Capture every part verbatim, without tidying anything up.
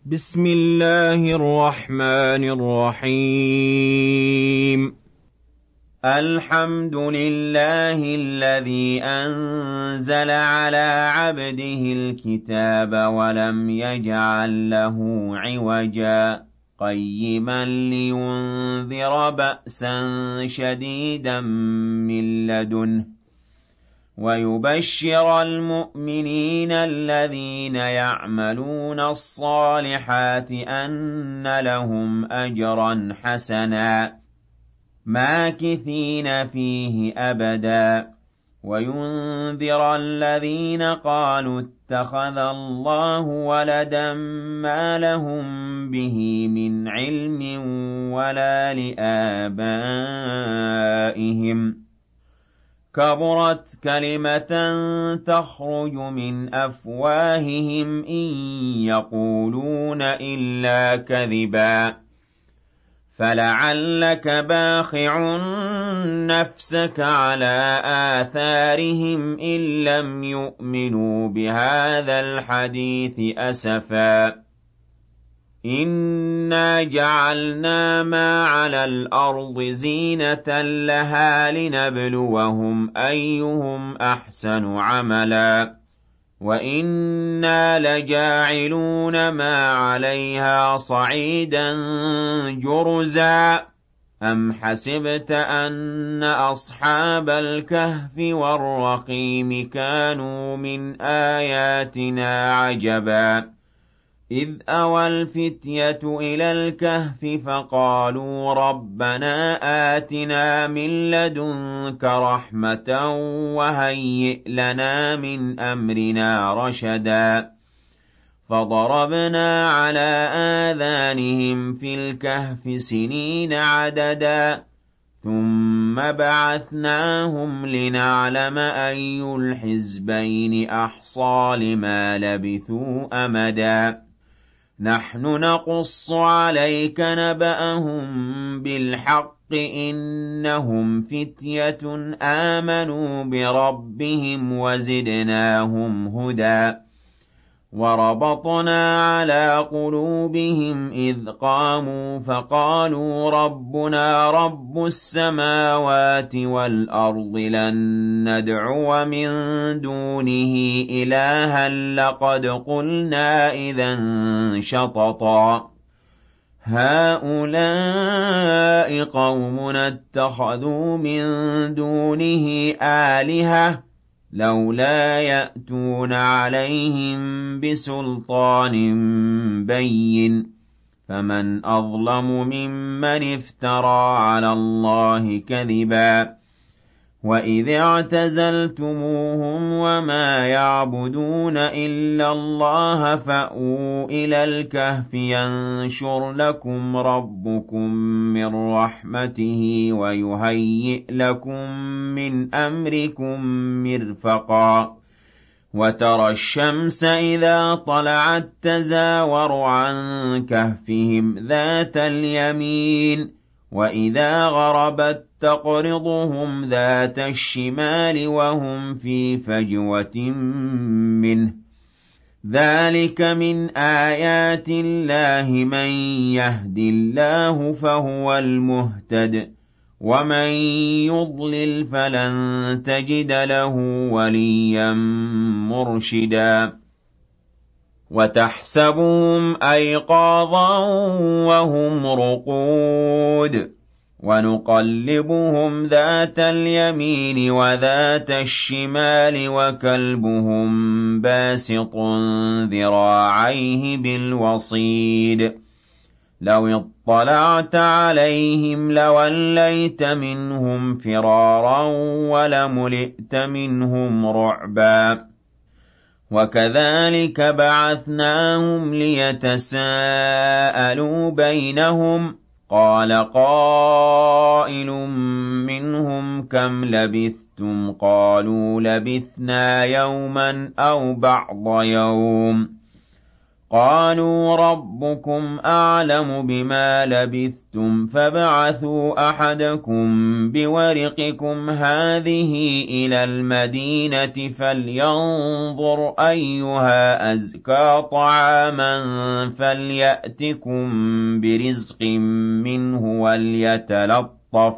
بسم الله الرحمن الرحيم. الحمد لله الذي أنزل على عبده الكتاب ولم يجعل له عوجا قيما لينذر بأسا شديدا من لدنه ويبشر المؤمنين الذين يعملون الصالحات أن لهم أجرا حسنا ماكثين فيه أبدا وينذر الذين قالوا اتخذ الله ولدا ما لهم به من علم ولا لآبائهم كبرت كلمة تخرج من أفواههم إن يقولون إلا كذبا فلعلك باخع نفسك على آثارهم إن لم يؤمنوا بهذا الحديث أسفا إنا جعلنا ما على الأرض زينة لها لنبلوهم أيهم أحسن عملا وإنا لجاعلون ما عليها صعيدا جرزا أم حسبت أن أصحاب الكهف والرقيم كانوا من آياتنا عجبا إذ أوى الفتية إلى الكهف فقالوا ربنا آتنا من لدنك رحمة وهيئ لنا من أمرنا رشدا فضربنا على آذانهم في الكهف سنين عددا ثم بعثناهم لنعلم أي الحزبين أحصى لما لبثوا أمدا نحن نقص عليك نبأهم بالحق إنهم فتية آمنوا بربهم وزدناهم هدى وربطنا على قلوبهم إذ قاموا فقالوا ربنا رب السماوات والأرض لن ندعو من دونه إلها لقد قلنا إذا شططا هؤلاء قومنا اتخذوا من دونه آلهة لولا يأتون عليهم بسلطان بين فمن أظلم ممن افترى على الله كذبا وإذ اعتزلتموهم وما يعبدون إلا الله فأووا إلى الكهف ينشر لكم ربكم من رحمته ويهيئ لكم من أمركم مرفقا وترى الشمس إذا طلعت تزاور عن كهفهم ذات اليمين وإذا غربت تقرضهم ذات الشمال وهم في فجوة منه ذلك من آيات الله من يهد الله فهو المهتد ومن يضلل فلن تجد له وليا مرشدا وتحسبهم أيقاظا وهم رقود ونقلبهم ذات اليمين وذات الشمال وكلبهم باسط ذراعيه بالوصيد لو اطلعت عليهم لوليت منهم فرارا ولملئت منهم رعبا وكذلك بعثناهم ليتساءلوا بينهم قال قائل منهم كم لبثتم قالوا لبثنا يوما أو بعض يوم قالوا ربكم أعلم بما لبثتم فابعثوا أحدكم بورقكم هذه إلى المدينة فلينظر أيها أزكى طعاما فليأتكم برزق منه وليتلطف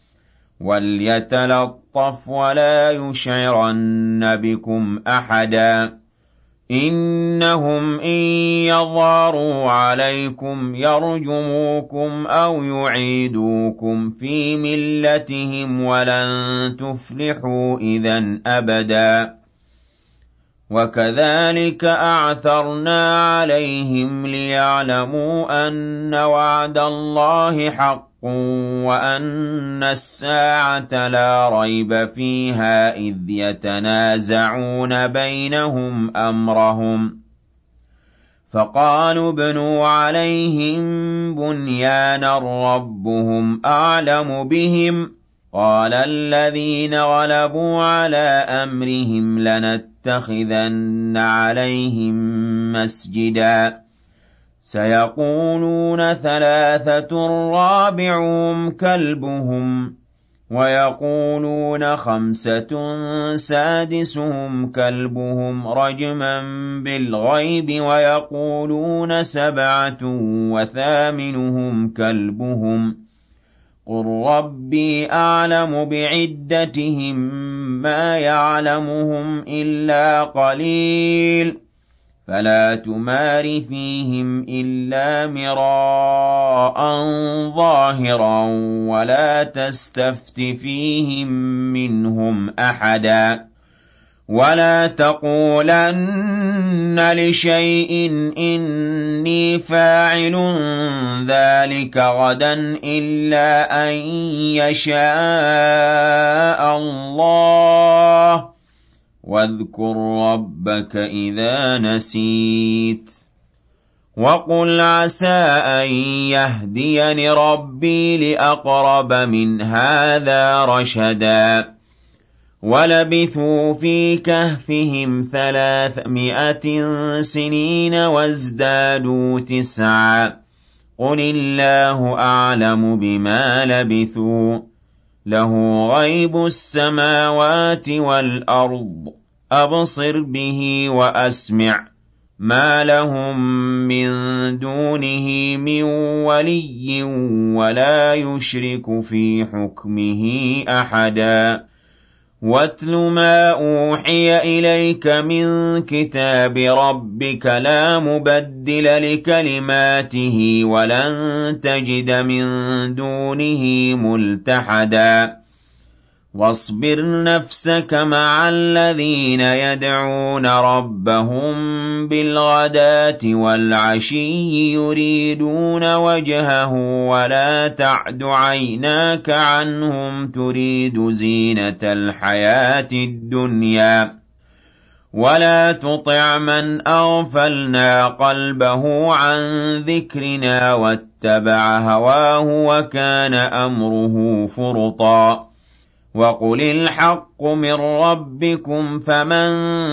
وليتلطف ولا يشعرن بكم أحدا إنهم إن يظهروا عليكم يرجموكم أو يعيدوكم في ملتهم ولن تفلحوا إذًا أبدا وكذلك أعثرنا عليهم ليعلموا أن وعد الله حق وأن الساعة لا ريب فيها إذ يتنازعون بينهم أمرهم فقالوا ابنوا عليهم بنيانا ربهم أعلم بهم قال الذين غلبوا على أمرهم لنتخذن عليهم مسجدا سيقولون ثلاثة رابعهم كلبهم ويقولون خمسة سادسهم كلبهم رجما بالغيب ويقولون سبعة وثامنهم كلبهم قل ربي أعلم بعدتهم ما يعلمهم إلا قليل فلا تمار فيهم إلا مراء ظاهرا ولا تستفت فيهم منهم أحدا ولا تقولن لشيء إني فاعل ذلك غدا إلا أن يشاء الله واذكر ربك إذا نسيت وقل عسى أن يهديني ربي لأقرب من هذا رشدا ولبثوا في كهفهم ثلاثمائة سنين وازدادوا تسعا قل الله أعلم بما لبثوا له غيب السماوات والأرض أبصر به وأسمع ما لهم من دونه من ولي ولا يشرك في حكمه أحدا واتل ما أوحي إليك من كتاب ربك لا مبدل لكلماته ولن تجد من دونه ملتحدا واصبر نفسك مع الذين يدعون ربهم بالغداة والعشي يريدون وجهه ولا تعد عيناك عنهم تريد زينة الحياة الدنيا ولا تطع من أغفلنا قلبه عن ذكرنا واتبع هواه وكان أمره فرطا وقل الحق من ربكم فمن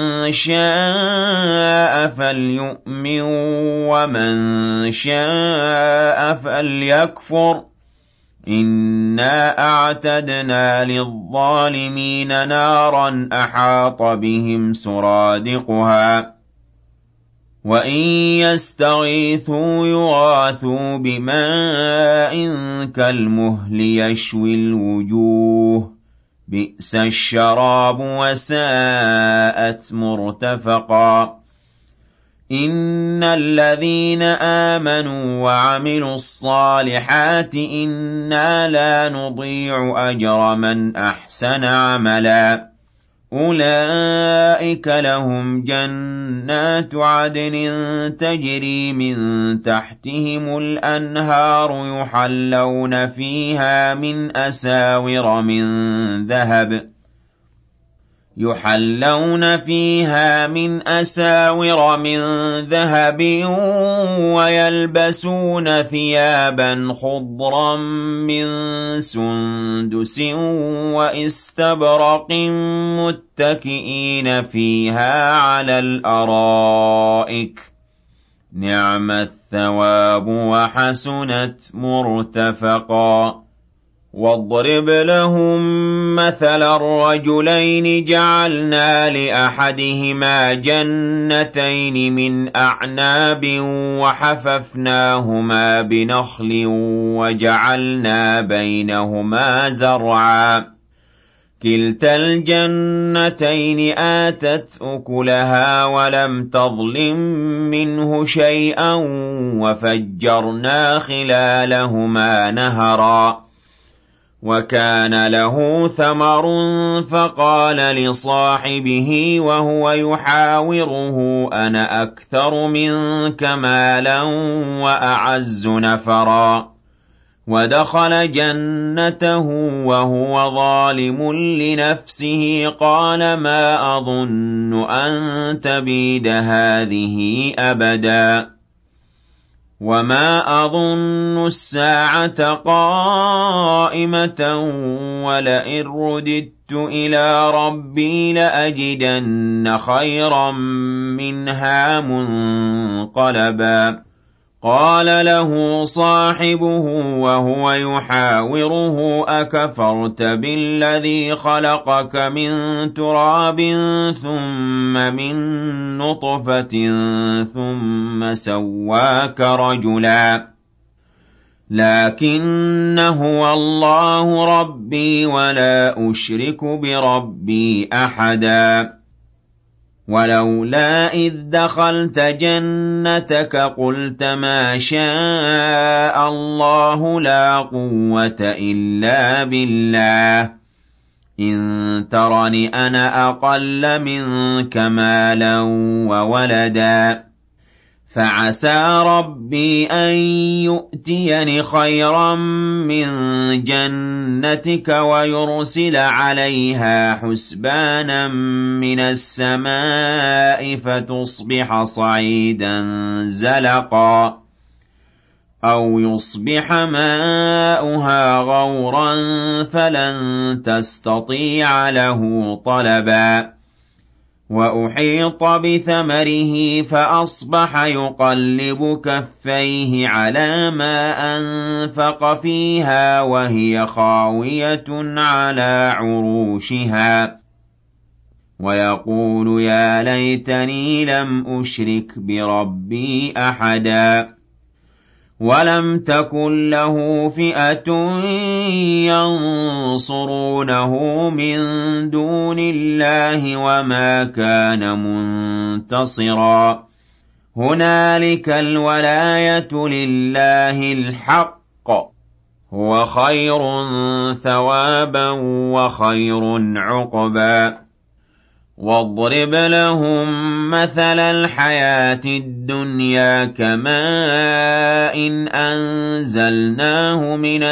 شاء فليؤمن ومن شاء فليكفر إنا أعتدنا للظالمين نارا أحاط بهم سرادقها وإن يستغيثوا يغاثوا بماء كالمهل يشوي الوجوه بئس الشراب وساءت مرتفقا إن الذين آمنوا وعملوا الصالحات إنا لا نضيع أجر من أحسن عملا أولئك لهم جنات عدن تجري من تحتهم الأنهار يحلون فيها من أساور من ذهب يحلون فيها من أساور من ذهب ويلبسون ثيابا خضرا من سندس وإستبرق متكئين فيها على الأرائك نِعْمَ الثَّوَابُ وَحَسُنَتْ مُرْتَفَقًا واضرب لهم مثل الرجلين جعلنا لأحدهما جنتين من أعناب وحففناهما بنخل وجعلنا بينهما زرعا كلتا الجنتين آتت أكلها ولم تظلم منه شيئا وفجرنا خلالهما نهرا وكان له ثمر فقال لصاحبه وهو يحاوره أنا أكثر منك مالا وأعز نفرا ودخل جنته وهو ظالم لنفسه قال ما أظن أن تبيد هذه أبدا وما أظن الساعة قائمة ولئن رددت إلى ربي لأجدن خيرا منها منقلبا قال له صاحبه وهو يحاوره أكفرت بالذي خلقك من تراب ثم من نطفة ثم سواك رجلا لكن هو الله ربي ولا أشرك بربي أحدا ولولا إذ دخلت جنتك قلت ما شاء الله لا قوة إلا بالله إن ترني أنا أقل منك مالا وولدا فعسى ربي أن يؤتيني خيرا من جنتك ويرسل عليها حسبانا من السماء فتصبح صعيدا زلقا أو يصبح ماؤها غورا فلن تستطيع له طلبا وأحيط بثمره فأصبح يقلب كفيه على ما أنفق فيها وهي خاوية على عروشها ويقول يا ليتني لم أشرك بربي أحدا ولم تكن له فئة ينصرونه من دون الله وما كان منتصرا هنالك الولاية لله الحق هو خير ثوابا وخير عقبا واضرب لهم مثل الحياة الدنيا كماء إن أنزلناه من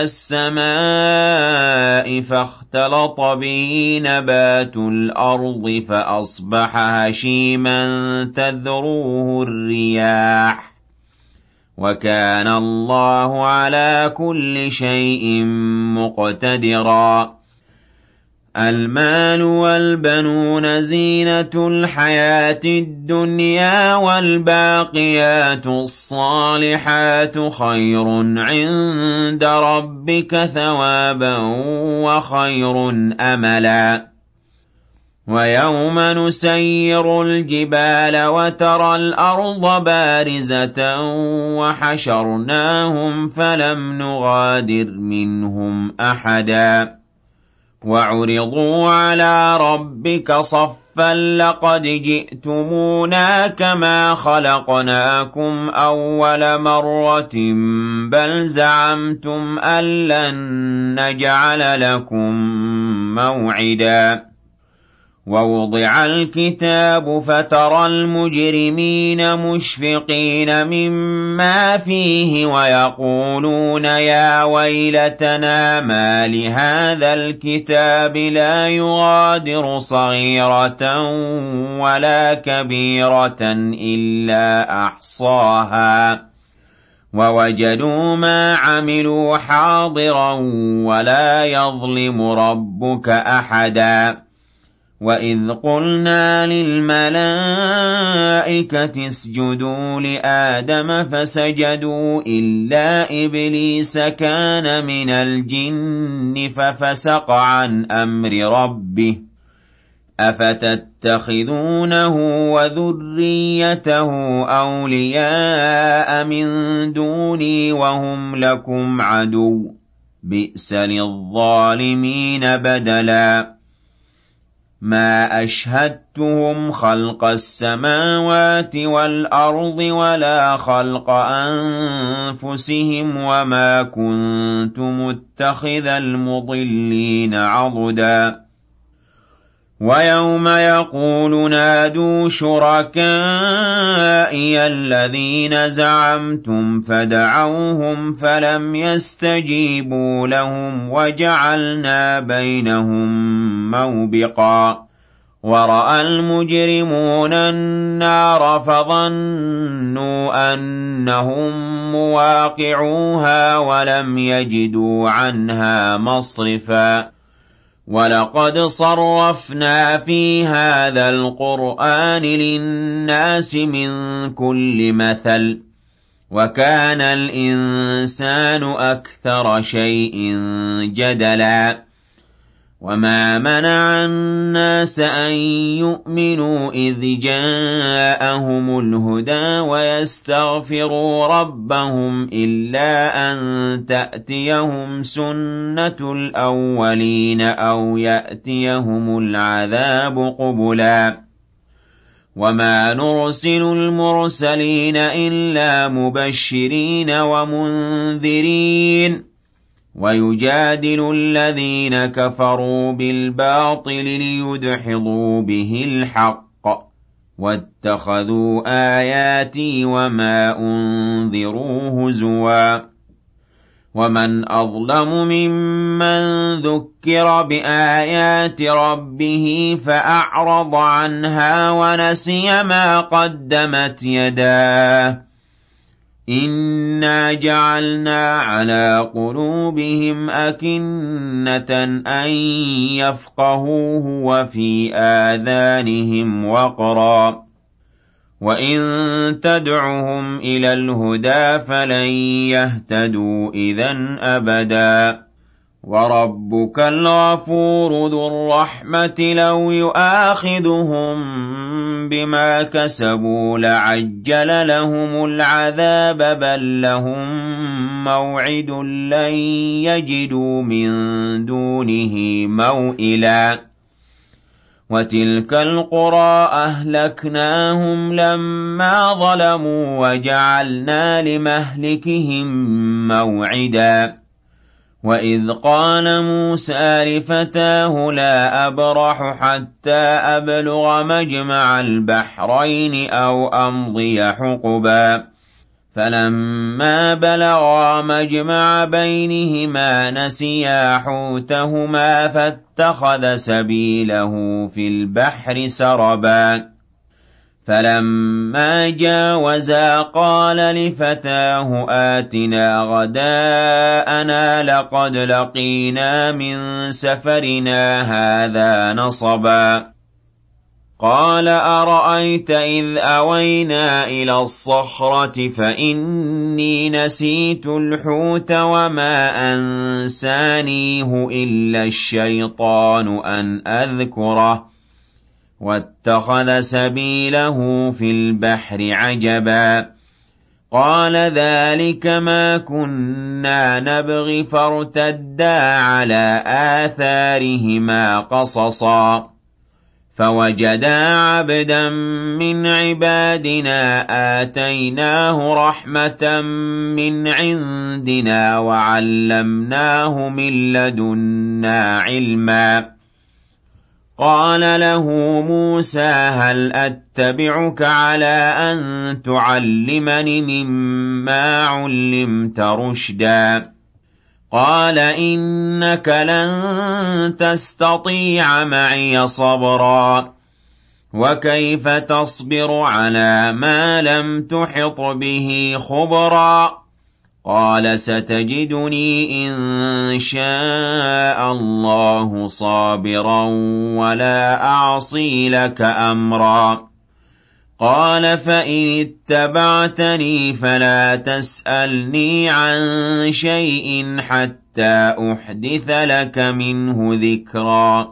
السماء فاختلط به نبات الأرض فأصبح هشيما تذروه الرياح وكان الله على كل شيء مقتدرا المال والبنون زينة الحياة الدنيا والباقيات الصالحات خير عند ربك ثوابا وخير أملا ويوم نسير الجبال وترى الأرض بارزة وحشرناهم فلم نغادر منهم أحدا وعرضوا على ربك صفا لقد جئتمونا كما خلقناكم أول مرة بل زعمتم أن لن نجعل لكم موعدا ووضع الكتاب فترى المجرمين مشفقين مما فيه ويقولون يا ويلتنا ما لهذا الكتاب لا يغادر صغيرة ولا كبيرة إلا أحصاها ووجدوا ما عملوا حاضرا ولا يظلم ربك أحدا وَإِذْ قُلْنَا لِلْمَلَائِكَةِ اسْجُدُوا لِآدَمَ فَسَجَدُوا إِلَّا إِبْلِيسَ كَانَ مِنَ الْجِنِّ فَفَسَقَ عَنْ أَمْرِ رَبِّهِ أَفَتَتَّخِذُونَهُ وَذُرِّيَّتَهُ أَوْلِيَاءَ مِن دُونِي وَهُمْ لَكُمْ عَدُوٌّ ۚ بِئْسَ لِلظَّالِمِينَ بَدَلًا مَا أَشْهَدتُّهُمْ خَلْقَ السَّمَاوَاتِ وَالْأَرْضِ وَلَا خَلْقَ أَنفُسِهِمْ وَمَا كُنتُ مُتَّخِذَ الْمُضِلِّينَ عَضُدًا وَيَوْمَ يَقُولُ نَادُوا شُرَكَائِيَ الَّذِينَ زَعَمْتُمْ فَدَعَوْهُمْ فَلَمْ يَسْتَجِيبُوا لَهُمْ وَجَعَلْنَا بَيْنَهُم مَّوْبِقًا وَرَأَى الْمُجْرِمُونَ النَّارَ فَظَنُّوا أَنَّهُم مُّوَاقِعُوهَا وَلَمْ يَجِدُوا عَنْهَا مَصْرِفًا وَلَقَدْ صَرَّفْنَا فِي هَٰذَا الْقُرْآنِ لِلنَّاسِ مِن كُلِّ مَثَلٍ وَكَانَ الْإِنسَانُ أَكْثَرَ شَيْءٍ جَدَلًا وَمَا مَنَعَ النَّاسَ أَن يُؤْمِنُوا إِذْ جَاءَهُمُ الْهُدَىٰ وَيَسْتَغْفِرُوا رَبَّهُمْ إِلَّا أَن تَأْتِيَهُمْ سُنَّةُ الْأَوَّلِينَ أَوْ يَأْتِيَهُمُ الْعَذَابُ قُبُلًا وَمَا نُرْسِلُ الْمُرْسَلِينَ إِلَّا مُبَشِّرِينَ وَمُنذِرِينَ وَيُجَادِلُ الَّذِينَ كَفَرُوا بِالْبَاطِلِ لِيُدْحِضُوا بِهِ الْحَقَّ وَاتَّخَذُوا آيَاتِي وَمَا أُنذِرُوا هُزُوًا وَمَنْ أَظْلَمُ مِمَّن ذُكِّرَ بِآيَاتِ رَبِّهِ فَأَعْرَضَ عَنْهَا وَنَسِيَ مَا قَدَّمَتْ يَدَاهُ إِنَّا جَعَلْنَا عَلَىٰ قُلُوبِهِمْ أَكِنَّةً أَن يَفْقَهُوهُ وَفِي آذَانِهِمْ وَقْرًا ۚ وَإِن تَدْعُهُمْ إِلَى الْهُدَىٰ فَلَن يَهْتَدُوا إِذًا أَبَدًا وَرَبُّكَ الْغَفُورُ ذُو الرَّحْمَةِ لَوْ يُؤَاخِذُهُم بِمَا كَسَبُوا لَعَجَّلَ لَهُمُ الْعَذَابَ بَل لَّهُم مَّوْعِدٌ لَّن يَجِدُوا مِن دُونِهِ مَوْئِلًا وَتِلْكَ الْقُرَىٰ أَهْلَكْنَاهُمْ لَمَّا ظَلَمُوا وَجَعَلْنَا لِمَهْلِكِهِم مَّوْعِدًا وَإِذْ قَالَ مُوسَىٰ لِفَتَاهُ لَا أَبْرَحُ حَتَّىٰ أَبْلُغَ مَجْمَعَ الْبَحْرَيْنِ أَوْ أَمْضِيَ حُقُبًا فَلَمَّا بَلَغَا مَجْمَعَ بَيْنِهِمَا نَسِيَا حُوتَهُمَا فَاتَّخَذَ سَبِيلَهُ فِي الْبَحْرِ سَرَبًا فَلَمَّا جَاوَزَا قَالَ لِفَتَاهُ آتِنَا غَدَاءَنَا لَقَدْ لَقِينَا مِن سَفَرِنَا هَٰذَا نَصَبًا قَالَ أَرَأَيْتَ إِذْ أَوَيْنَا إِلَى الصَّخْرَةِ فَإِنِّي نَسِيتُ الْحُوتَ وَمَا أَنسَانِيهُ إِلَّا الشَّيْطَانُ أَنْ أَذْكُرَهُ وَاتَّخَذَ سَبِيلَهُ فِي الْبَحْرِ عَجَبًا قَالَ ذَلِكَ مَا كُنَّا نَبْغِ فَارْتَدَّا عَلَىٰ آثَارِهِمَا قَصَصًا فَوَجَدَا عَبْدًا مِّنْ عِبَادِنَا آتَيْنَاهُ رَحْمَةً مِّنْ عِندِنَا وَعَلَّمْنَاهُ مِن لَّدُنَّا عِلْمًا قَالَ لَهُ مُوسَىٰ هَلْ أَتَّبِعُكَ عَلَىٰ أَن تُعَلِّمَنِ مِمَّا عُلِّمْتَ رُشْدًا قَالَ إِنَّكَ لَن تَسْتَطِيعَ مَعِيَ صَبْرًا وَكَيْفَ تَصْبِرُ عَلَىٰ مَا لَمْ تُحِطْ بِهِ خُبْرًا قال ستجدني إن شاء الله صابرا ولا أعصي لك أمرا قال فإن اتبعتني فلا تسألني عن شيء حتى أحدث لك منه ذكرا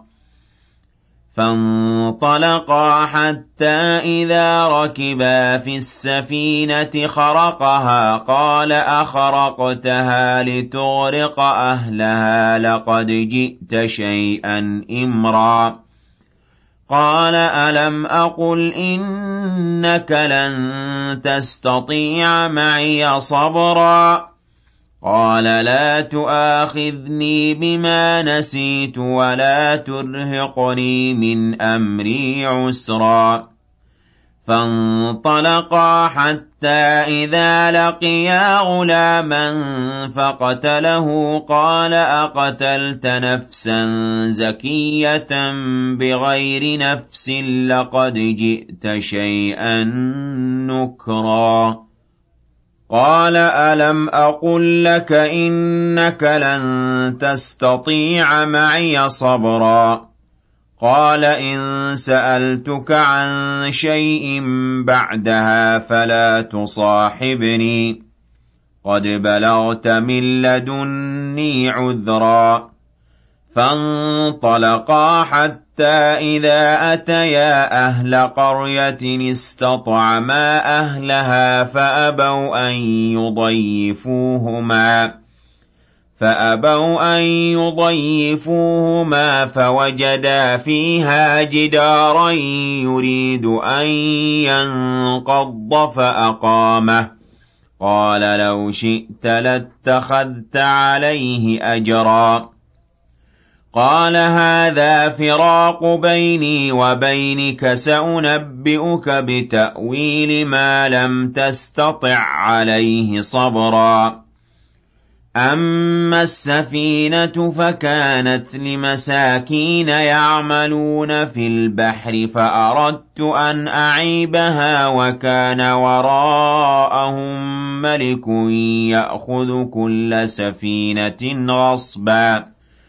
فانطلقا حتى إذا ركبا في السفينة خرقها قال أخرقتها لتغرق أهلها لقد جئت شيئا إمرا قال ألم أقل إنك لن تستطيع معي صبرا قال لا تؤاخذني بما نسيت ولا ترهقني من أمري عسرا فانطلقا حتى إذا لقيا غلاما فقتله قال أقتلت نفسا زكية بغير نفس لقد جئت شيئا نكرا قال ألم أقل لك إنك لن تستطيع معي صبرا قال إن سألتك عن شيء بعدها فلا تصاحبني قد بلغت من لدني عذرا فانطلقا حتى إذا أتيا أهل قرية استطعما أهلها فأبوا أن يضيفوهما فأبوا أن يضيفوهما فوجدا فيها جدارا يريد أن ينقض فأقامه قال لو شئت لاتخذت عليه أجرا قال هذا فراق بيني وبينك سأنبئك بتأويل ما لم تستطع عليه صبرا أما السفينة فكانت لمساكين يعملون في البحر فأردت أن أعيبها وكان وراءهم ملك يأخذ كل سفينة غصبا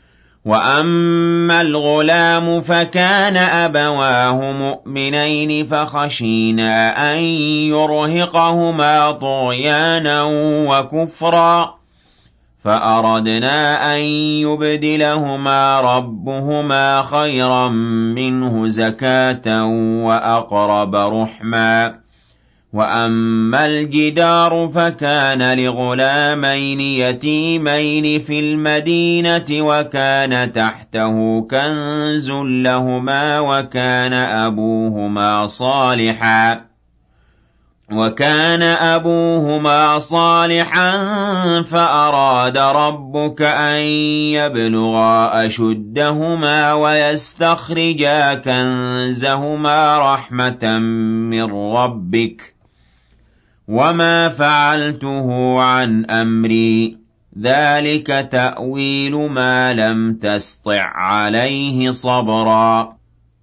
وأما الغلام فكان أبواه مؤمنين فخشينا أن يرهقهما طغيانا وكفرا فأردنا أن يبدلهما ربهما خيرا منه زكاة وأقرب رحما وأما الجدار فكان لغلامين يتيمين في المدينة وكان تحته كنز لهما وكان أبوهما صالحا وكان أبوهما صالحا فأراد ربك أن يبلغا أشدهما ويستخرجا كنزهما رحمة من ربك وما فعلته عن أمري ذلك تأويل ما لم تسطع عليه صبرا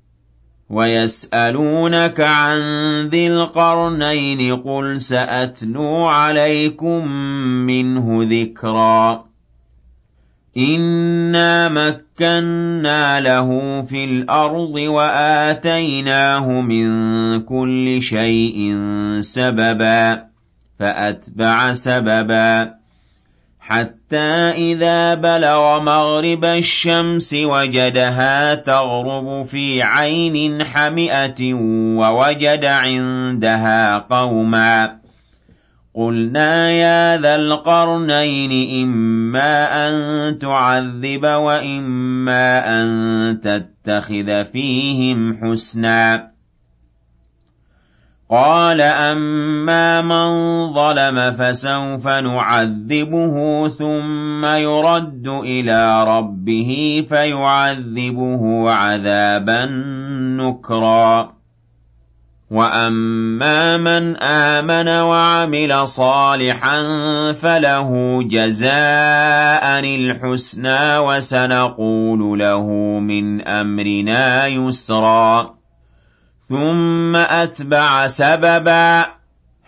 ويسألونك عن ذي القرنين قل سأتلو عليكم منه ذكرا إنا مكنا له في الأرض وآتيناه من كل شيء سببا فأتبع سببا حتى إذا بلغ مغرب الشمس وجدها تغرب في عين حمئة ووجد عندها قوما قلنا يا ذا القرنين إما أن تعذب وإما أن تتخذ فيهم حسنا قال أما من ظلم فسوف نعذبه ثم يرد إلى ربه فيعذبه عذابا نكرا وأما من آمن وعمل صالحا فله جزاء الحسنى وسنقول له من أمرنا يسرا ثم أتبع سببا حتى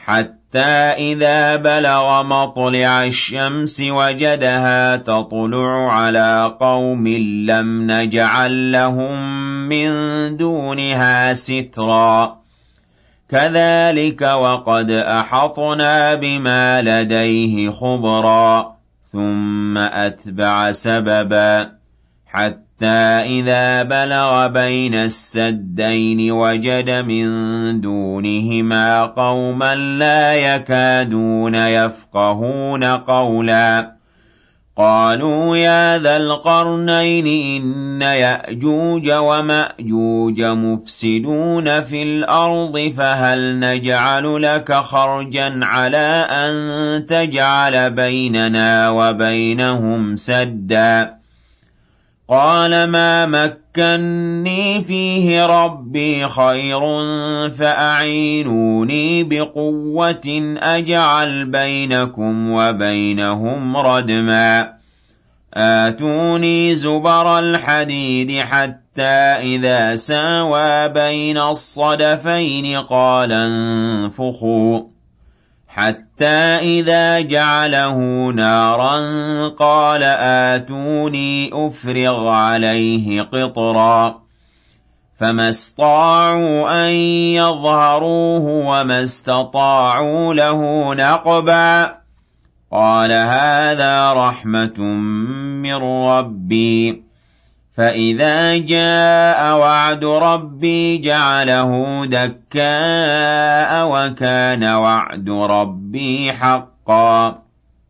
إذا بلغ مطلع الشمس وجدها تطلع على قوم لم نجعل لهم من دونها سترا كذلك وقد أحطنا بما لديه خبرا ثم أتبع سببا حتى إذا بلغ بين السدين وجد من دونهما قوما لا يكادون يفقهون قولا قالوا يا ذا القرنين إن يأجوج ومأجوج مفسدون في الأرض فهل نجعل لك خرجا على أن تجعل بيننا وبينهم سدا قال ما مكني فيه ربي خير فأعينوني بقوة أجعل بينكم وبينهم ردما آتوني زبر الحديد حتى إذا ساوى بين الصدفين قال انفخوا حتى إذا جعله نارا قال آتوني أفرغ عليه قطرا فما استطاعوا أن يظهروه وما استطاعوا له نقبا قال هذا رحمة من ربي فإذا جاء وعد ربي جعله دكاء وكان وعد ربي حقا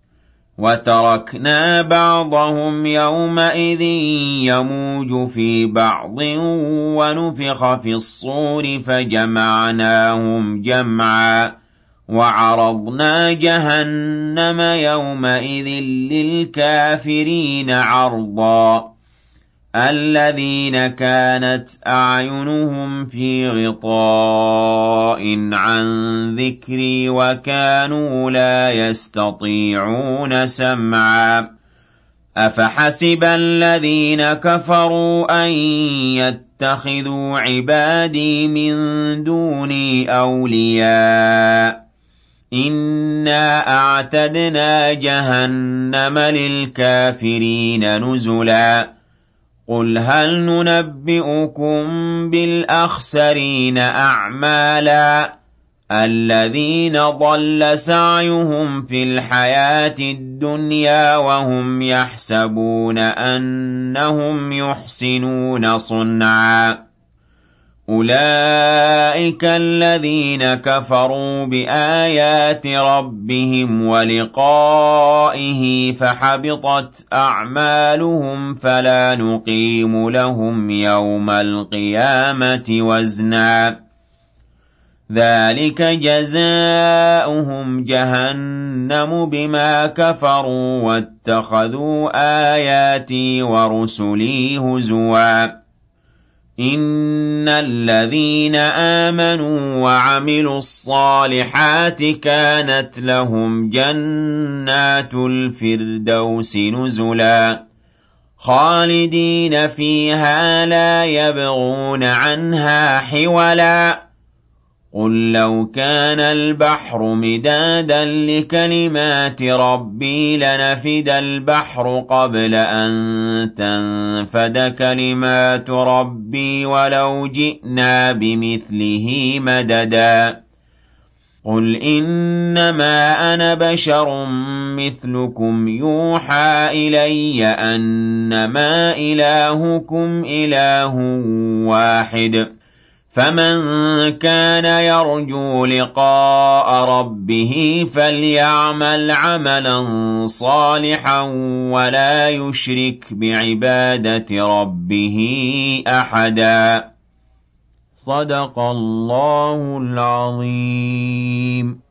وتركنا بعضهم يومئذ يموج في بعض ونفخ في الصور فجمعناهم جمعا وعرضنا جهنم يومئذ للكافرين عرضا الذين كانت أعينهم في غطاء عن ذكري وكانوا لا يستطيعون سمعا أفحسب الذين كفروا أن يتخذوا عبادي من دوني أولياء إنا أعتدنا جهنم للكافرين نزلا قل هل ننبئكم بالأخسرين أعمالا الذين ضل سعيهم في الحياة الدنيا وهم يحسبون أنهم يحسنون صنعا أولئك الذين كفروا بآيات ربهم ولقائه فحبطت أعمالهم فلا نقيم لهم يوم القيامة وزنا ذلك جزاؤهم جهنم بما كفروا واتخذوا آياتي ورسلي هزوا إن الذين آمنوا وعملوا الصالحات كانت لهم جنات الفردوس نزلا خالدين فيها لا يبغون عنها حولا قل لو كان البحر مدادا لكلمات ربي لنفد البحر قبل أن تنفد كلمات ربي ولو جئنا بمثله مددا قل إنما أنا بشر مثلكم يوحى إلي أنما إلهكم إله واحد فمن كان يرجو لقاء ربه فليعمل عملا صالحا ولا يشرك بعبادة ربه أحدا صدق الله العظيم.